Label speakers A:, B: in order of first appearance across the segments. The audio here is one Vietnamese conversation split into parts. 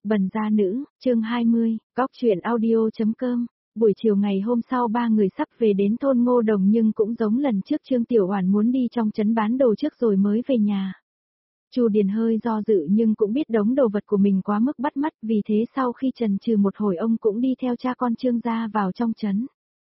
A: Bần gia nữ, chương 20, cóc truyện audio.com. Buổi chiều ngày hôm sau ba người sắp về đến thôn Ngô Đồng nhưng cũng giống lần trước Trương Tiểu Oản muốn đi trong trấn bán đồ trước rồi mới về nhà. Chu Điền hơi do dự nhưng cũng biết đống đồ vật của mình quá mức bắt mắt, vì thế sau khi chần chừ một hồi ông cũng đi theo cha con Trương gia vào trong trấn.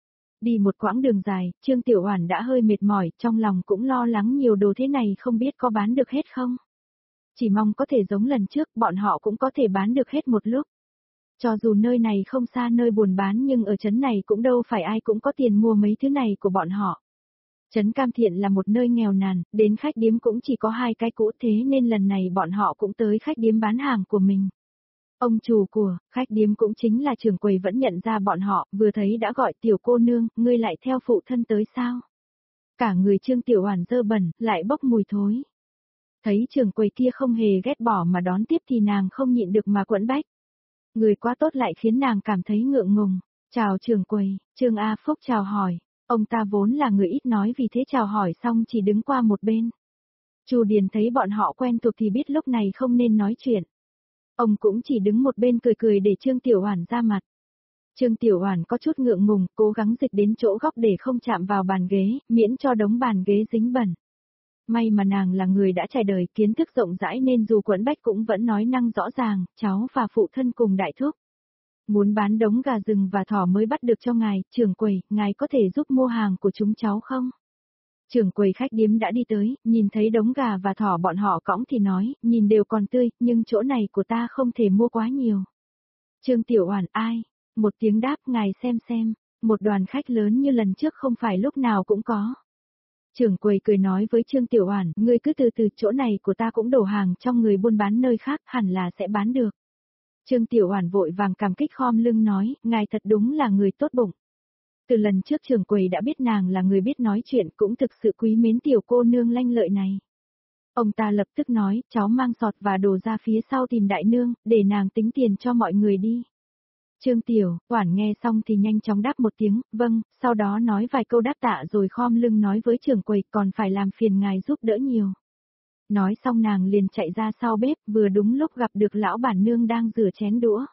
A: Đi một quãng đường dài, Trương Tiểu Oản đã hơi mệt mỏi, trong lòng cũng lo lắng nhiều đồ thế này không biết có bán được hết không. Chỉ mong có thể giống lần trước, bọn họ cũng có thể bán được hết một lúc. Cho dù nơi này không xa nơi buôn bán nhưng ở trấn này cũng đâu phải ai cũng có tiền mua mấy thứ này của bọn họ. Trấn Cam Thiện là một nơi nghèo nàn, đến khách điếm cũng chỉ có 2 cái cũ, thế nên lần này bọn họ cũng tới khách điếm bán hàng của mình. Ông chủ của khách điếm cũng chính là trưởng quầy vẫn nhận ra bọn họ, vừa thấy đã gọi tiểu cô nương, ngươi lại theo phụ thân tới sao? Cả người Trương Tiểu Oản dơ bẩn, lại bốc mùi thối. Thấy trưởng quầy kia không hề ghét bỏ mà đón tiếp thì nàng không nhịn được mà quẫn bách. Người quá tốt lại khiến nàng cảm thấy ngượng ngùng. Chào trưởng quầy, Trương A Phúc chào hỏi. Ông ta vốn là người ít nói vì thế chào hỏi xong chỉ đứng qua một bên. Chu Điền thấy bọn họ quen thuộc thì biết lúc này không nên nói chuyện. Ông cũng chỉ đứng một bên cười cười để Trương Tiểu Oản ra mặt. Trương Tiểu Oản có chút ngượng ngùng, cố gắng dịch đến chỗ góc để không chạm vào bàn ghế, miễn cho đống bàn ghế dính bẩn. May mà nàng là người đã trải đời, kiến thức rộng rãi nên dù quẫn bách cũng vẫn nói năng rõ ràng, cháu và phụ thân cùng đại thúc. Muốn bán đống gà rừng và thỏ mới bắt được cho ngài, trưởng quầy, ngài có thể giúp mua hàng của chúng cháu không? Trưởng quầy khách điếm đã đi tới, nhìn thấy đống gà và thỏ bọn họ cõng thì nói, nhìn đều còn tươi, nhưng chỗ này của ta không thể mua quá nhiều. Trương Tiểu Oản ai? Một tiếng đáp, ngài xem, một đoàn khách lớn như lần trước không phải lúc nào cũng có. Trưởng quầy cười nói với Trương Tiểu Oản, ngươi cứ từ từ, chỗ này của ta cũng đổ hàng trong người buôn bán nơi khác, hẳn là sẽ bán được. Trương Tiểu Oản vội vàng cảm kích khom lưng nói, ngài thật đúng là người tốt bụng. Từ lần trước trưởng quầy đã biết nàng là người biết nói chuyện, cũng thực sự quý mến tiểu cô nương lanh lợi này. Ông ta lập tức nói, cháu mang sọt và đồ ra phía sau tìm đại nương, để nàng tính tiền cho mọi người đi. Trương Tiểu Oản nghe xong thì nhanh chóng đáp một tiếng, vâng, sau đó nói vài câu đáp tạ rồi khom lưng nói với trưởng quầy, còn phải làm phiền ngài giúp đỡ nhiều. Nói xong nàng liền chạy ra sau bếp, vừa đúng lúc gặp được lão bản nương đang rửa chén đũa.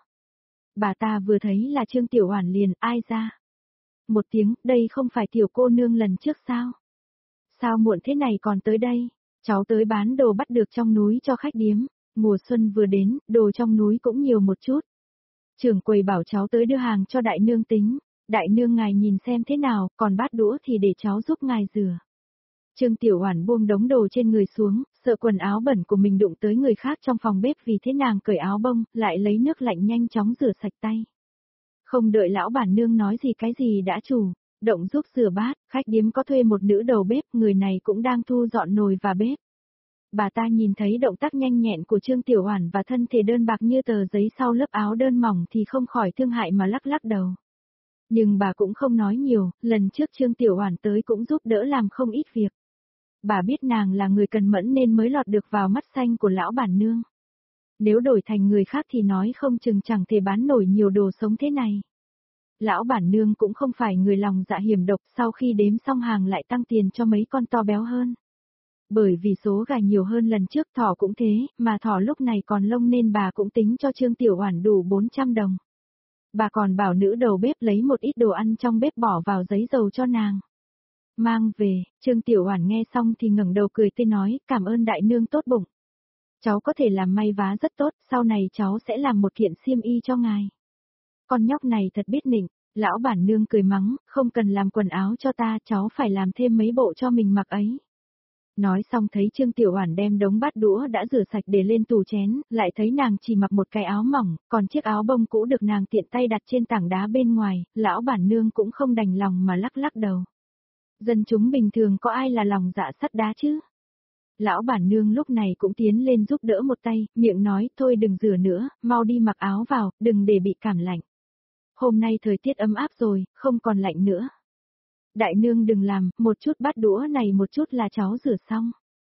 A: Bà ta vừa thấy là Trương Tiểu Oản liền, ai ra? Một tiếng, đây không phải tiểu cô nương lần trước sao? Sao muộn thế này còn tới đây? Cháu tới bán đồ bắt được trong núi cho khách điếm, mùa xuân vừa đến, đồ trong núi cũng nhiều một chút. Trưởng quầy bảo cháu tới đưa hàng cho đại nương tính, đại nương ngài nhìn xem thế nào, còn bát đũa thì để cháu giúp ngài rửa. Trương Tiểu Oản buông đống đồ trên người xuống, sợ quần áo bẩn của mình đụng tới người khác trong phòng bếp vì thế nàng cởi áo bông, lại lấy nước lạnh nhanh chóng rửa sạch tay. Không đợi lão bản nương nói gì cái gì đã chủ động giúp rửa bát, khách điếm có thuê một nữ đầu bếp, người này cũng đang thu dọn nồi và bếp. Bà ta nhìn thấy động tác nhanh nhẹn của Trương Tiểu Oản và thân thể đơn bạc như tờ giấy sau lớp áo đơn mỏng thì không khỏi thương hại mà lắc lắc đầu. Nhưng bà cũng không nói nhiều, lần trước Trương Tiểu Oản tới cũng giúp đỡ làm không ít việc. Bà biết nàng là người cần mẫn nên mới lọt được vào mắt xanh của lão bản nương. Nếu đổi thành người khác thì nói không chừng chẳng thể bán nổi nhiều đồ sống thế này. Lão bản nương cũng không phải người lòng dạ hiểm độc, sau khi đếm xong hàng lại tăng tiền cho mấy con to béo hơn. Bởi vì số gà nhiều hơn lần trước, thỏ cũng thế, mà thỏ lúc này còn lông nên bà cũng tính cho Trương Tiểu Oản đủ 400 đồng. Bà còn bảo nữ đầu bếp lấy một ít đồ ăn trong bếp bỏ vào giấy dầu cho nàng. Mang về, Trương Tiểu Oản nghe xong thì ngẩng đầu cười tươi nói, cảm ơn đại nương tốt bụng. Cháu có thể làm may vá rất tốt, sau này cháu sẽ làm một kiện xiêm y cho ngài. Con nhóc này thật biết nịnh, lão bản nương cười mắng, không cần làm quần áo cho ta, cháu phải làm thêm mấy bộ cho mình mặc ấy. Nói xong thấy Trương Tiểu Oản đem đống bát đũa đã rửa sạch để lên tủ chén, lại thấy nàng chỉ mặc một cái áo mỏng, còn chiếc áo bông cũ được nàng tiện tay đặt trên tảng đá bên ngoài, lão bản nương cũng không đành lòng mà lắc lắc đầu. Dân chúng bình thường có ai là lòng dạ sắt đá chứ? Lão bản nương lúc này cũng tiến lên giúp đỡ một tay, miệng nói, thôi đừng rửa nữa, mau đi mặc áo vào, đừng để bị cảm lạnh. Hôm nay thời tiết ấm áp rồi, không còn lạnh nữa. Đại nương đừng làm, một chút bát đũa này một chút là cháu rửa xong.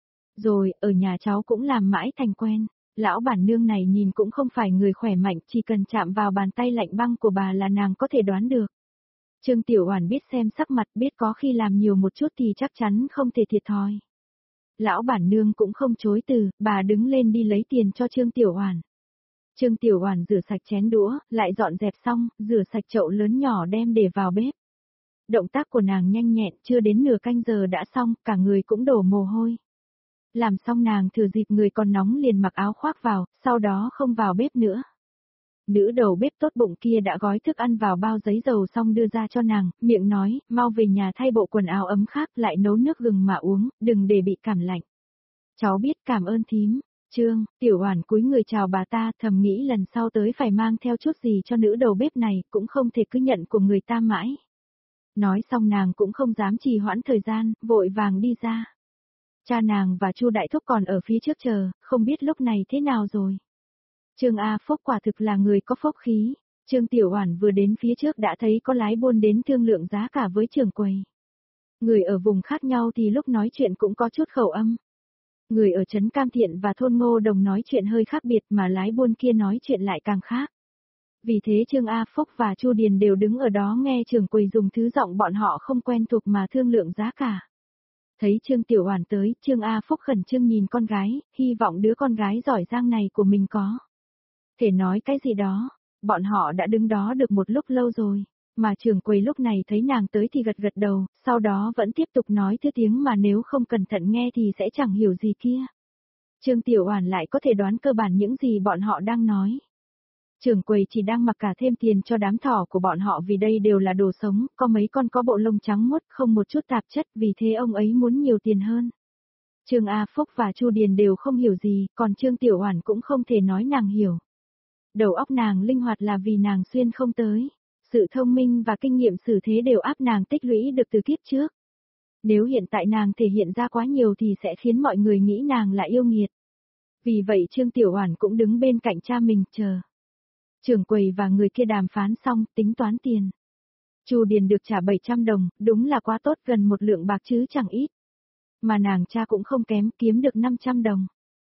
A: Rồi, ở nhà cháu cũng làm mãi thành quen. Lão bản nương này nhìn cũng không phải người khỏe mạnh, chỉ cần chạm vào bàn tay lạnh băng của bà là nàng có thể đoán được. Trương Tiểu Oản biết xem sắc mặt, biết có khi làm nhiều một chút thì chắc chắn không thể thiệt thòi. Lão bản nương cũng không chối từ, bà đứng lên đi lấy tiền cho Trương Tiểu Oản. Trương Tiểu Oản rửa sạch chén đũa, lại dọn dẹp xong, rửa sạch chậu lớn nhỏ đem để vào bếp. Động tác của nàng nhanh nhẹn, chưa đến nửa canh giờ đã xong, cả người cũng đổ mồ hôi. Làm xong nàng thừa dịp người còn nóng liền mặc áo khoác vào, sau đó không vào bếp nữa. Nữ đầu bếp tốt bụng kia đã gói thức ăn vào bao giấy dầu xong đưa ra cho nàng, miệng nói, mau về nhà thay bộ quần áo ấm khác lại nấu nước gừng mà uống, đừng để bị cảm lạnh. Cháu biết, cảm ơn thím. Tiểu Oản cúi người chào bà ta, thầm nghĩ lần sau tới phải mang theo chút gì cho nữ đầu bếp này, cũng không thể cứ nhận của người ta mãi. Nói xong nàng cũng không dám trì hoãn thời gian, vội vàng đi ra. Cha nàng và Chu Đại Thúc còn ở phía trước chờ, không biết lúc này thế nào rồi. Trương A Phúc quả thực là người có phúc khí. Trương Tiểu Oản vừa đến phía trước đã thấy có lái buôn đến thương lượng giá cả với trưởng quầy. Người ở vùng khác nhau thì lúc nói chuyện cũng có chút khẩu âm. Người ở trấn Cam Thiện và thôn Ngô Đồng nói chuyện hơi khác biệt mà lái buôn kia nói chuyện lại càng khác. Vì thế Trương A Phúc và Chu Điền đều đứng ở đó nghe trưởng quầy dùng thứ giọng bọn họ không quen thuộc mà thương lượng giá cả. Thấy Trương Tiểu Oản tới, Trương A Phúc khẩn trương nhìn con gái, hy vọng đứa con gái giỏi giang này của mình có thể nói cái gì đó. Bọn họ đã đứng đó được một lúc lâu rồi, mà trưởng quầy lúc này thấy nàng tới thì gật gật đầu, sau đó vẫn tiếp tục nói thứ tiếng mà nếu không cẩn thận nghe thì sẽ chẳng hiểu gì kia. Trương Tiểu Oản lại có thể đoán cơ bản những gì bọn họ đang nói. Trưởng quầy chỉ đang mặc cả thêm tiền cho đám thỏ của bọn họ vì đây đều là đồ sống, có mấy con có bộ lông trắng muốt không một chút tạp chất, vì thế ông ấy muốn nhiều tiền hơn. Trương A Phúc và Chu Điền đều không hiểu gì, còn Trương Tiểu Oản cũng không thể nói nàng hiểu. Đầu óc nàng linh hoạt là vì nàng xuyên không tới. Sự thông minh và kinh nghiệm xử thế đều áp nàng tích lũy được từ kiếp trước. Nếu hiện tại nàng thể hiện ra quá nhiều thì sẽ khiến mọi người nghĩ nàng là yêu nghiệt. Vì vậy Trương Tiểu Oản cũng đứng bên cạnh cha mình chờ. Trưởng quầy và người kia đàm phán xong, tính toán tiền. Chu Điền được trả 700 đồng, đúng là quá tốt, gần một lượng bạc chứ chẳng ít. Mà nàng cha cũng không kém, kiếm được 500 đồng.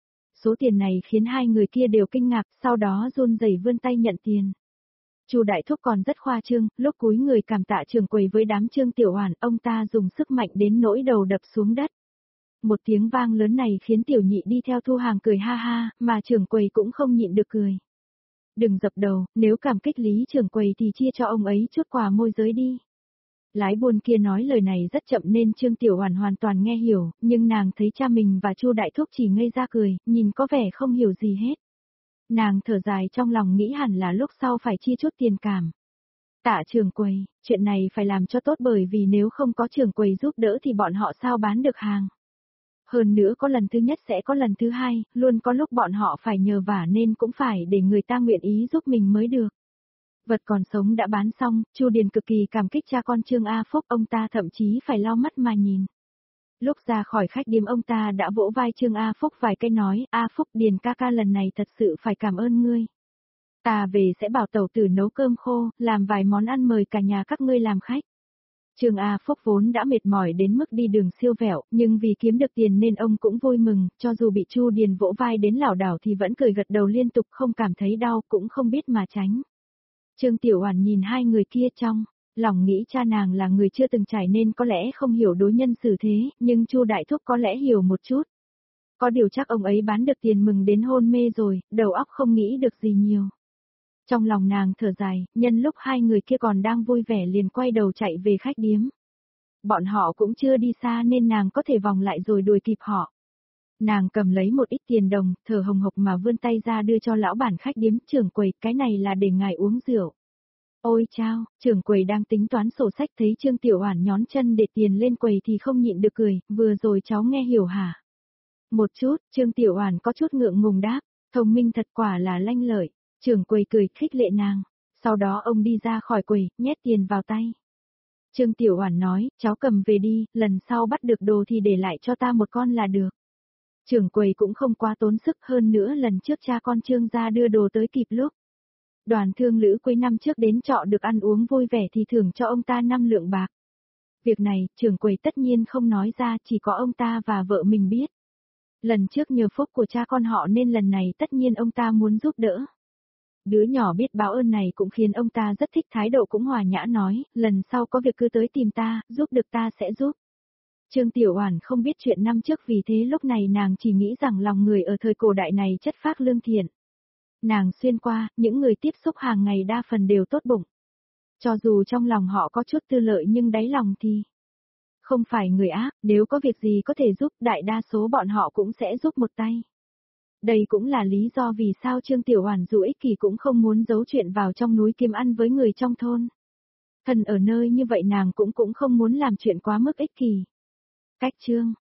A: Số tiền này khiến hai người kia đều kinh ngạc, sau đó run rẩy vươn tay nhận tiền. Chu Đại Thúc còn rất khoa trương, lúc cúi người cảm tạ trưởng quầy với đám Trương Tiểu Oản, ông ta dùng sức mạnh đến nỗi đầu đập xuống đất. Một tiếng vang lớn này khiến Tiểu Nhị đi theo thu hàng cười ha ha, mà trưởng quầy cũng không nhịn được cười. Đừng dập đầu, nếu cảm kích Lý trưởng quầy thì chia cho ông ấy chút quà môi giới đi. Lái buôn kia nói lời này rất chậm nên Trương Tiểu Oản hoàn toàn nghe hiểu, nhưng nàng thấy cha mình và Chu Đại Thúc chỉ ngây ra cười, nhìn có vẻ không hiểu gì hết. Nàng thở dài trong lòng nghĩ hẳn là lúc sau phải chia chút tiền cảm. Tạ trưởng quầy, chuyện này phải làm cho tốt bởi vì nếu không có trưởng quầy giúp đỡ thì bọn họ sao bán được hàng. Hơn nữa có lần thứ nhất sẽ có lần thứ hai, luôn có lúc bọn họ phải nhờ vả nên cũng phải để người ta nguyện ý giúp mình mới được. Vật còn sống đã bán xong, Chu Điền cực kỳ cảm kích cha con Trương A Phúc, ông ta thậm chí phải lau mắt mà nhìn. Lúc ra khỏi khách điếm ông ta đã vỗ vai Trương A Phúc vài cái nói, A Phúc, Điền ca ca lần này thật sự phải cảm ơn ngươi. Ta về sẽ bảo tẩu tử nấu cơm khô, làm vài món ăn mời cả nhà các ngươi làm khách. Trương A Phúc vốn đã mệt mỏi đến mức đi đường siêu vẹo, nhưng vì kiếm được tiền nên ông cũng vui mừng, cho dù bị Chu Điền vỗ vai đến lảo đảo thì vẫn cười gật đầu liên tục, không cảm thấy đau cũng không biết mà tránh. Trương Tiểu Oản nhìn hai người kia trong lòng nghĩ cha nàng là người chưa từng trải nên có lẽ không hiểu đối nhân xử thế, nhưng Chu Đại Thúc có lẽ hiểu một chút. Có điều chắc ông ấy bán được tiền mừng đến hôn mê rồi, đầu óc không nghĩ được gì nhiều. Trong lòng nàng thở dài, nhân lúc hai người kia còn đang vui vẻ liền quay đầu chạy về khách điếm. Bọn họ cũng chưa đi xa nên nàng có thể vòng lại rồi đuổi kịp họ. Nàng cầm lấy một ít tiền đồng, thở hồng hộc mà vươn tay ra đưa cho lão bản khách điếm, trưởng quầy, cái này là để ngài uống rượu. Ôi chao, trưởng quầy đang tính toán sổ sách thấy Trương Tiểu Oản nhón chân để tiền lên quầy thì không nhịn được cười, vừa rồi cháu nghe hiểu hả? Một chút, Trương Tiểu Oản có chút ngượng ngùng đáp, thông minh thật quả là lanh lợi. Trưởng quầy cười khích lệ nàng, sau đó ông đi ra khỏi quầy, nhét tiền vào tay. Trương Tiểu Oản nói, cháu cầm về đi, lần sau bắt được đồ thì để lại cho ta một con là được. Trưởng quầy cũng không quá tốn sức, hơn nữa lần trước cha con Trương gia đưa đồ tới kịp lúc. Đoàn thương lữ cuối năm trước đến trọ được ăn uống vui vẻ thì thưởng cho ông ta 5 lượng bạc. Việc này, trưởng quầy tất nhiên không nói ra, chỉ có ông ta và vợ mình biết. Lần trước nhờ phúc của cha con họ nên lần này tất nhiên ông ta muốn giúp đỡ. Đứa nhỏ biết báo ơn này cũng khiến ông ta rất thích, thái độ cũng hòa nhã nói, lần sau có việc cứ tới tìm ta, giúp được ta sẽ giúp. Trương Tiểu Oản không biết chuyện năm trước vì thế lúc này nàng chỉ nghĩ rằng lòng người ở thời cổ đại này chất phác lương thiện. Nàng xuyên qua, những người tiếp xúc hàng ngày đa phần đều tốt bụng. Cho dù trong lòng họ có chút tư lợi nhưng đáy lòng thì không phải người ác, nếu có việc gì có thể giúp, đại đa số bọn họ cũng sẽ giúp một tay. Đây cũng là lý do vì sao Trương Tiểu Oản dù ích kỷ cũng không muốn giấu chuyện vào trong núi kiếm ăn với người trong thôn. Thân ở nơi như vậy nàng cũng không muốn làm chuyện quá mức ích kỷ. Cách chương